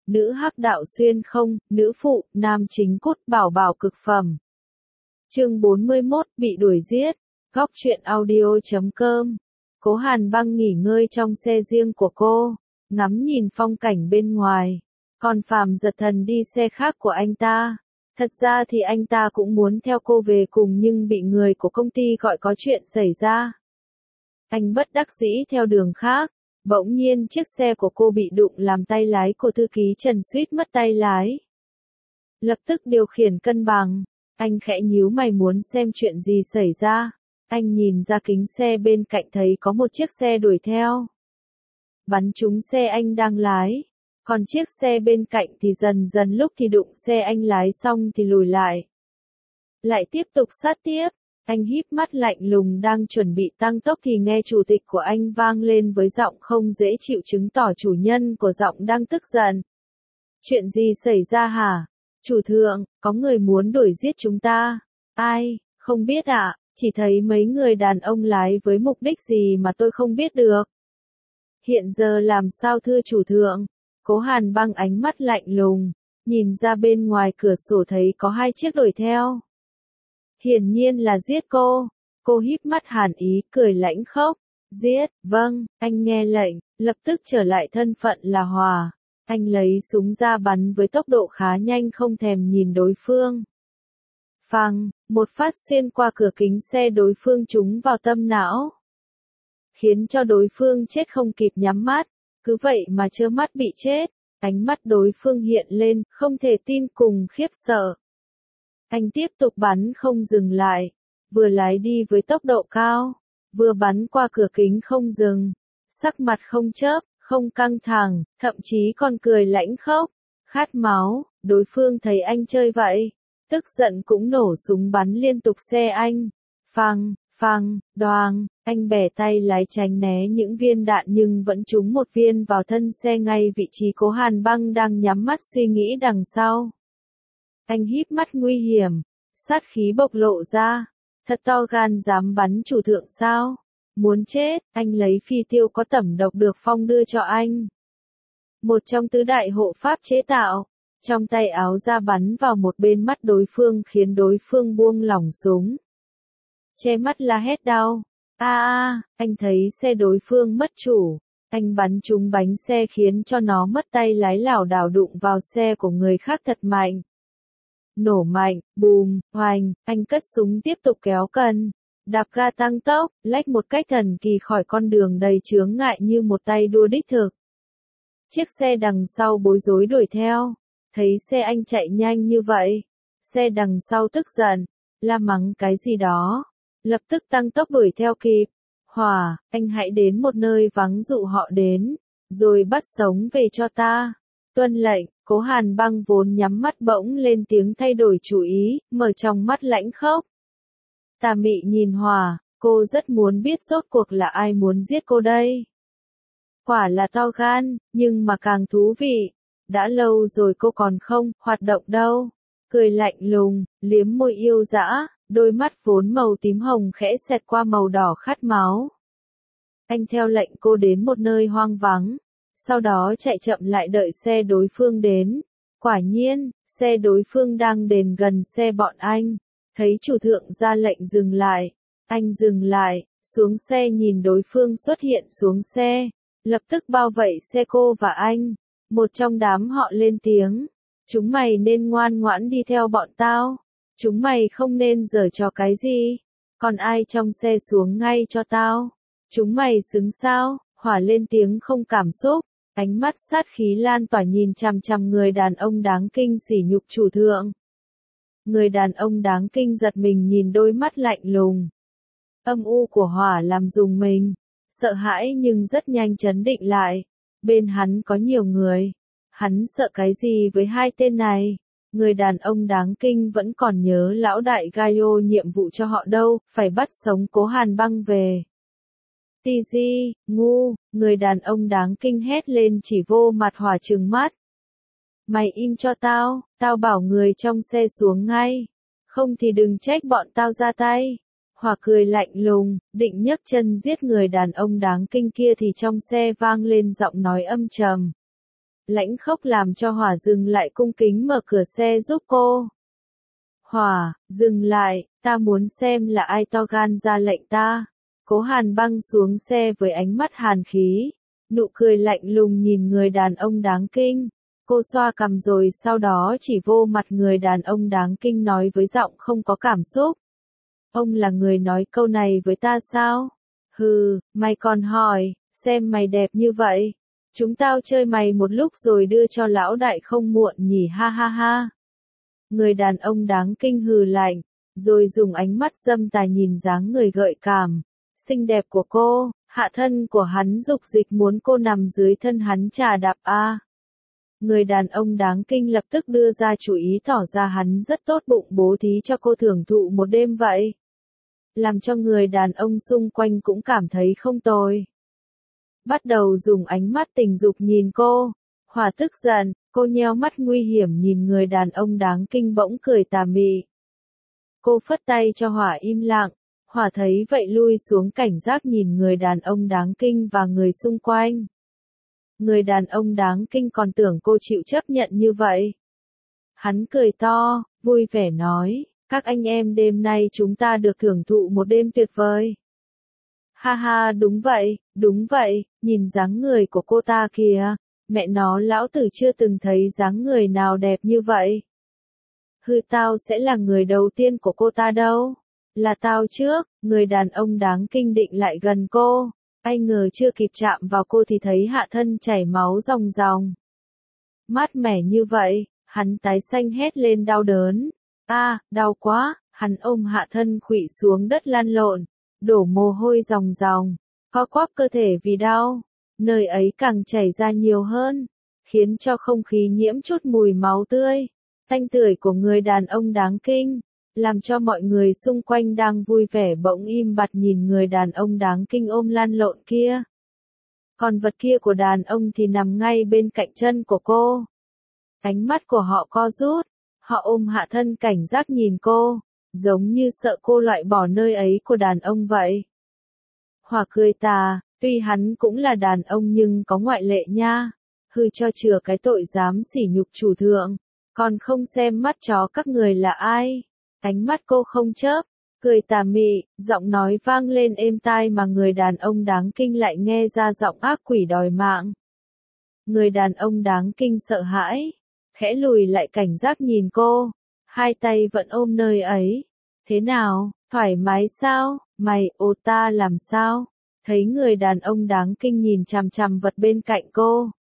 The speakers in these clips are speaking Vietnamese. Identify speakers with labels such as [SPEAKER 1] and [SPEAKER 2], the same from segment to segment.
[SPEAKER 1] nữ hắc đạo xuyên không, nữ phụ, nam chính cốt bảo bảo cực phẩm. Chương 41, bị đuổi giết. Góc truyện audio.com. Cố Hàn Băng nghỉ ngơi trong xe riêng của cô, ngắm nhìn phong cảnh bên ngoài. Còn Phạm Giật Thần đi xe khác của anh ta. Thật ra thì anh ta cũng muốn theo cô về cùng nhưng bị người của công ty gọi có chuyện xảy ra. Anh bất đắc dĩ theo đường khác. Bỗng nhiên chiếc xe của cô bị đụng làm tay lái của thư ký Trần suýt mất tay lái. Lập tức điều khiển cân bằng. Anh khẽ nhíu mày muốn xem chuyện gì xảy ra. Anh nhìn ra kính xe bên cạnh thấy có một chiếc xe đuổi theo. Bắn trúng xe anh đang lái. Còn chiếc xe bên cạnh thì dần dần lúc thì đụng xe anh lái xong thì lùi lại. Lại tiếp tục sát tiếp. Anh híp mắt lạnh lùng đang chuẩn bị tăng tốc thì nghe chủ tịch của anh vang lên với giọng không dễ chịu chứng tỏ chủ nhân của giọng đang tức giận. Chuyện gì xảy ra hả? Chủ thượng, có người muốn đuổi giết chúng ta. Ai, không biết ạ, chỉ thấy mấy người đàn ông lái với mục đích gì mà tôi không biết được. Hiện giờ làm sao thưa chủ thượng? Cố Hàn Băng ánh mắt lạnh lùng, nhìn ra bên ngoài cửa sổ thấy có hai chiếc đuổi theo. Hiển nhiên là giết cô. Cô híp mắt hàn ý cười lãnh khốc. Giết, vâng, anh nghe lệnh, lập tức trở lại thân phận là Hòa. Anh lấy súng ra bắn với tốc độ khá nhanh không thèm nhìn đối phương. Phăng, một phát xuyên qua cửa kính xe đối phương trúng vào tâm não. Khiến cho đối phương chết không kịp nhắm mắt, cứ vậy mà trơ mắt bị chết. Ánh mắt đối phương hiện lên, không thể tin cùng khiếp sợ. Anh tiếp tục bắn không dừng lại, vừa lái đi với tốc độ cao, vừa bắn qua cửa kính không dừng, sắc mặt không chớp, không căng thẳng, thậm chí còn cười lãnh khốc, khát máu. Đối phương thấy anh chơi vậy, tức giận cũng nổ súng bắn liên tục xe anh. Phăng, phăng, đoàng, anh bẻ tay lái tránh né những viên đạn nhưng vẫn trúng một viên vào thân xe ngay vị trí Cố Hàn Băng đang nhắm mắt suy nghĩ đằng sau. Anh híp mắt nguy hiểm, sát khí bộc lộ ra, thật to gan dám bắn chủ thượng sao? Muốn chết, anh lấy phi tiêu có tẩm độc được Phong đưa cho anh. Một trong tứ đại hộ pháp chế tạo, trong tay áo ra bắn vào một bên mắt đối phương khiến đối phương buông lỏng súng. Che mắt la hét đau. Anh thấy xe đối phương mất chủ, anh bắn trúng bánh xe khiến cho nó mất tay lái lảo đảo đụng vào xe của người khác thật mạnh. Nổ mạnh, bùm, hoành, anh cất súng tiếp tục kéo cân, đạp ga tăng tốc, lách một cách thần kỳ khỏi con đường đầy chướng ngại như một tay đua đích thực. Chiếc xe đằng sau bối rối đuổi theo, thấy xe anh chạy nhanh như vậy, xe đằng sau tức giận, la mắng cái gì đó, lập tức tăng tốc đuổi theo kịp. Hòa, anh hãy đến một nơi vắng dụ họ đến, rồi bắt sống về cho ta. Tuân lệnh. Cố Hàn Băng vốn nhắm mắt bỗng lên tiếng thay đổi chủ ý, mở trong mắt lãnh khốc. Tà mị nhìn Hòa, cô rất muốn biết rốt cuộc là ai muốn giết cô đây. Quả là to gan, nhưng mà càng thú vị. Đã lâu rồi cô còn không hoạt động đâu. Cười lạnh lùng, liếm môi yêu dã, đôi mắt vốn màu tím hồng khẽ xẹt qua màu đỏ khát máu. Anh theo lệnh cô đến một nơi hoang vắng. Sau đó chạy chậm lại đợi xe đối phương đến. Quả nhiên, xe đối phương đang đến gần xe bọn anh. Thấy chủ thượng ra lệnh dừng lại. Anh dừng lại, xuống xe nhìn đối phương xuất hiện xuống xe. Lập tức bao vây xe cô và anh. Một trong đám họ lên tiếng. Chúng mày nên ngoan ngoãn đi theo bọn tao. Chúng mày không nên giở trò cái gì. Còn ai trong xe xuống ngay cho tao. Chúng mày xứng sao? Hỏa lên tiếng không cảm xúc. Ánh mắt sát khí lan tỏa nhìn chằm chằm người đàn ông đáng kinh sỉ nhục chủ thượng. Người đàn ông đáng kinh giật mình nhìn đôi mắt lạnh lùng. Âm u của Hỏa làm rùng mình. Sợ hãi nhưng rất nhanh trấn định lại. Bên hắn có nhiều người. Hắn sợ cái gì với hai tên này? Người đàn ông đáng kinh vẫn còn nhớ lão đại Gaio nhiệm vụ cho họ đâu, phải bắt sống Cố Hàn Băng về. TG, ngu, người đàn ông đáng kinh hét lên chỉ vô mặt Hỏa trừng mắt. Mày im cho tao, tao bảo người trong xe xuống ngay. Không thì đừng trách bọn tao ra tay. Hỏa cười lạnh lùng, định nhấc chân giết người đàn ông đáng kinh kia thì trong xe vang lên giọng nói âm trầm. lãnh khốc làm cho Hỏa dừng lại cung kính mở cửa xe giúp cô. Hỏa, dừng lại, ta muốn xem là ai to gan ra lệnh ta. Cố Hàn Băng xuống xe với ánh mắt hàn khí, nụ cười lạnh lùng nhìn người đàn ông đáng kinh. Cô xoa cằm rồi sau đó chỉ vô mặt người đàn ông đáng kinh nói với giọng không có cảm xúc. Ông là người nói câu này với ta sao? Hừ, mày còn hỏi, xem mày đẹp như vậy. Chúng tao chơi mày một lúc rồi đưa cho lão đại không muộn nhỉ, ha ha ha. Người đàn ông đáng kinh hừ lạnh, rồi dùng ánh mắt dâm tà nhìn dáng người gợi cảm, xinh đẹp của cô. Hạ thân của hắn dục dịch muốn cô nằm dưới thân hắn chà đạp a. Người đàn ông đáng kinh lập tức đưa ra chủ ý tỏ ra hắn rất tốt bụng bố thí cho cô thưởng thụ một đêm vậy. Làm cho người đàn ông xung quanh cũng cảm thấy không tồi. Bắt đầu dùng ánh mắt tình dục nhìn cô. Hỏa tức giận, cô nheo mắt nguy hiểm nhìn người đàn ông đáng kinh bỗng cười tà mị. Cô phất tay cho Hỏa im lặng. Hỏa thấy vậy lui xuống cảnh giác nhìn người đàn ông đáng kinh và người xung quanh. Người đàn ông đáng kinh còn tưởng cô chịu chấp nhận như vậy. Hắn cười to, vui vẻ nói, các anh em đêm nay chúng ta được thưởng thụ một đêm tuyệt vời. Ha ha, đúng vậy, nhìn dáng người của cô ta kìa, mẹ nó lão tử chưa từng thấy dáng người nào đẹp như vậy. Hừ, tao sẽ là người đầu tiên của cô ta đâu. Là tao trước. Người đàn ông đáng kinh định lại gần cô. Ai ngờ chưa kịp chạm vào cô thì thấy hạ thân chảy máu ròng ròng. Mát mẻ như vậy, hắn tái xanh hét lên đau đớn. Đau quá, hắn ôm hạ thân khuỵu xuống đất lăn lộn, đổ mồ hôi ròng ròng, co quắp cơ thể vì đau. Nơi ấy càng chảy ra nhiều hơn, khiến cho không khí nhiễm chút mùi máu tươi, tanh tưởi của người đàn ông đáng kinh. Làm cho mọi người xung quanh đang vui vẻ bỗng im bặt nhìn người đàn ông đáng kinh ôm lăn lộn kia. Còn vật kia của đàn ông thì nằm ngay bên cạnh chân của cô. Ánh mắt của họ co rút, họ ôm hạ thân cảnh giác nhìn cô, giống như sợ cô loại bỏ nơi ấy của đàn ông vậy. Hỏa cười tà, tuy hắn cũng là đàn ông nhưng có ngoại lệ nha. Hừ, cho chừa cái tội dám sỉ nhục chủ thượng, còn không xem mắt chó các người là ai. Ánh mắt cô không chớp, cười tà mị, giọng nói vang lên êm tai mà người đàn ông đáng kinh lại nghe ra giọng ác quỷ đòi mạng. Người đàn ông đáng kinh sợ hãi, khẽ lùi lại cảnh giác nhìn cô, hai tay vẫn ôm nơi ấy. Thế nào, thoải mái sao, mày, ta làm sao? Thấy người đàn ông đáng kinh nhìn chằm chằm vật bên cạnh cô.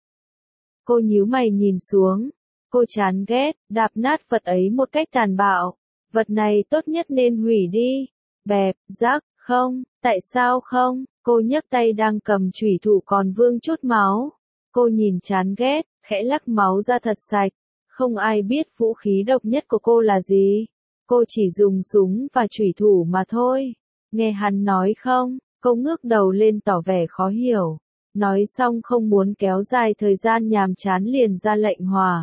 [SPEAKER 1] Cô nhíu mày nhìn xuống, cô chán ghét, đạp nát vật ấy một cách tàn bạo. Vật này tốt nhất nên hủy đi. Bẹp, rác, không, tại sao không? Cô nhấc tay đang cầm chủy thủ còn vương chút máu. Cô nhìn chán ghét, khẽ lắc máu ra thật sạch. Không ai biết vũ khí độc nhất của cô là gì. Cô chỉ dùng súng và chủy thủ mà thôi. Nghe hắn nói không? Cô ngước đầu lên tỏ vẻ khó hiểu. Nói xong không muốn kéo dài thời gian nhàm chán liền ra lệnh Hỏa.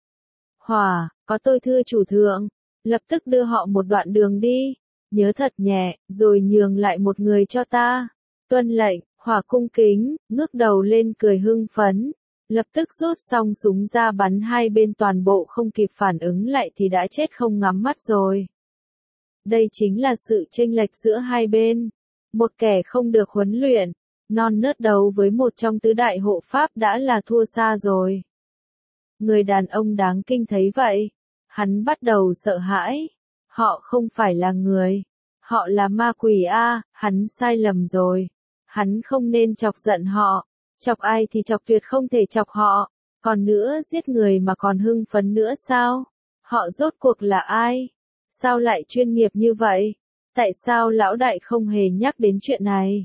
[SPEAKER 1] Hỏa, có tôi thưa chủ thượng. Lập tức đưa họ một đoạn đường đi. Nhớ thật nhẹ, rồi nhường lại một người cho ta. Tuân lệnh, Hỏa cung kính, ngước đầu lên cười hưng phấn. Lập tức rút xong súng ra bắn hai bên, toàn bộ không kịp phản ứng lại thì đã chết không ngắm mắt rồi. Đây chính là sự chênh lệch giữa hai bên. Một kẻ không được huấn luyện, non nớt đấu với một trong tứ đại hộ pháp đã là thua xa rồi. Người đàn ông đáng kinh thấy vậy. Hắn bắt đầu sợ hãi. Họ không phải là người. Họ là ma quỷ a. Hắn sai lầm rồi. Hắn không nên chọc giận họ. Chọc ai thì chọc, tuyệt không thể chọc họ. Còn nữa, giết người mà còn hưng phấn nữa sao? Họ rốt cuộc là ai? Sao lại chuyên nghiệp như vậy? Tại sao lão đại không hề nhắc đến chuyện này?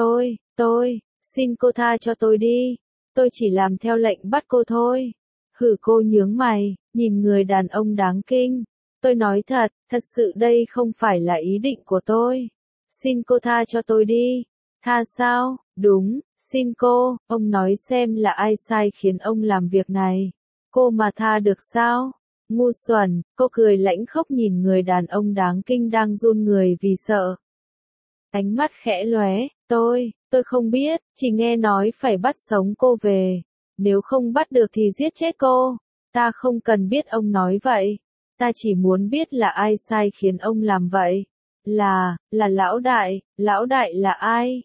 [SPEAKER 1] Tôi, xin cô tha cho tôi đi. Tôi chỉ làm theo lệnh bắt cô thôi. Hử, cô nhướng mày, nhìn người đàn ông đáng kinh. Tôi nói thật sự đây không phải là ý định của tôi. Xin cô tha cho tôi đi. Tha sao? Đúng, xin cô, ông nói xem là ai sai khiến ông làm việc này. Cô mà tha được sao? Ngu xuẩn, cô cười lãnh khốc nhìn người đàn ông đáng kinh đang run người vì sợ. Ánh mắt khẽ lóe, tôi không biết, chỉ nghe nói phải bắt sống cô về. Nếu không bắt được thì giết chết cô. Ta không cần biết ông nói vậy. Ta chỉ muốn biết là ai sai khiến ông làm vậy. Là lão đại là ai?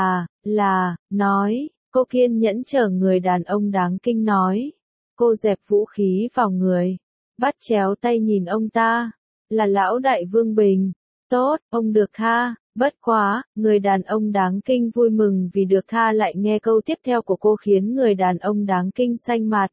[SPEAKER 1] Nói, cô kiên nhẫn chờ người đàn ông đáng kinh nói. Cô dẹp vũ khí vào người, bắt chéo tay nhìn ông ta. Là lão đại Vương Bình. Tốt, ông được tha. Bất quá, người đàn ông đáng kinh vui mừng vì được tha lại nghe câu tiếp theo của cô khiến người đàn ông đáng kinh xanh mặt.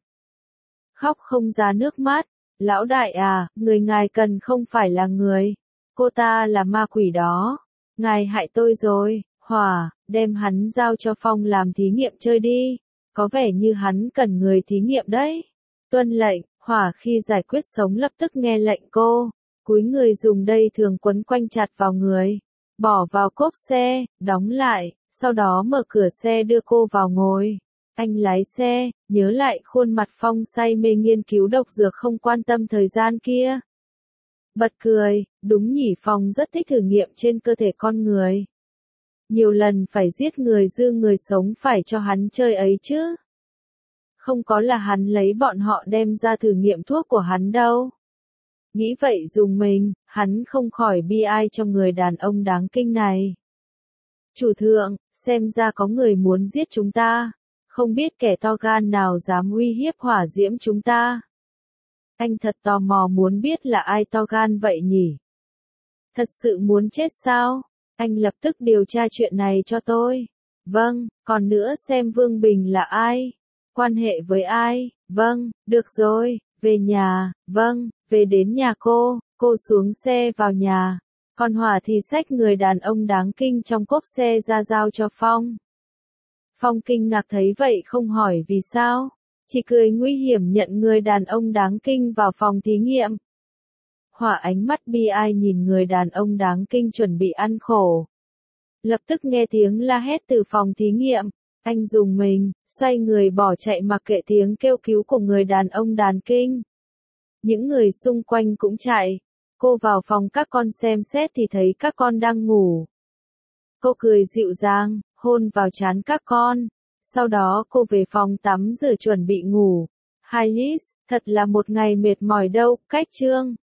[SPEAKER 1] Khóc không ra nước mắt. Lão đại à, người ngài cần không phải là người. Cô ta là ma quỷ đó. Ngài hại tôi rồi. Hỏa, đem hắn giao cho Phong làm thí nghiệm chơi đi. Có vẻ như hắn cần người thí nghiệm đấy. Tuân lệnh. Hỏa khi giải quyết sống lập tức nghe lệnh cô. Cúi người dùng dây thường quấn quanh chặt vào người. Bỏ vào cốp xe, đóng lại, sau đó mở cửa xe đưa cô vào ngồi. Anh lái xe, nhớ lại khuôn mặt Phong say mê nghiên cứu độc dược không quan tâm thời gian kia. Bật cười, đúng nhỉ, Phong rất thích thử nghiệm trên cơ thể con người. Nhiều lần phải giết người dư người sống phải cho hắn chơi ấy chứ. Không có là hắn lấy bọn họ đem ra thử nghiệm thuốc của hắn đâu. Nghĩ vậy dùng mình, hắn không khỏi bi ai cho người đàn ông đáng kinh này. Chủ thượng, xem ra có người muốn giết chúng ta. Không biết kẻ to gan nào dám uy hiếp hỏa diễm chúng ta. Anh thật tò mò muốn biết là ai to gan vậy nhỉ? Thật sự muốn chết sao? Anh lập tức điều tra chuyện này cho tôi. Vâng, còn nữa xem Vương Bình là ai? Quan hệ với ai? Vâng, được rồi, về nhà, vâng, về đến nhà cô xuống xe vào nhà. Còn Hỏa thì xách người đàn ông đáng kinh trong cốp xe ra giao cho Phong. Phong kinh ngạc thấy vậy không hỏi vì sao, chỉ cười nguy hiểm nhận người đàn ông đáng kinh vào phòng thí nghiệm. Hỏa ánh mắt bi ai nhìn người đàn ông đáng kinh chuẩn bị ăn khổ. Lập tức nghe tiếng la hét từ phòng thí nghiệm, anh dùng mình, xoay người bỏ chạy mặc kệ tiếng kêu cứu của người đàn ông đáng kinh. Những người xung quanh cũng chạy. Cô vào phòng các con xem xét thì thấy các con đang ngủ. Cô cười dịu dàng, hôn vào trán các con. Sau đó cô về phòng tắm rửa chuẩn bị ngủ. Hailis, thật là một ngày mệt mỏi đâu, cách chương.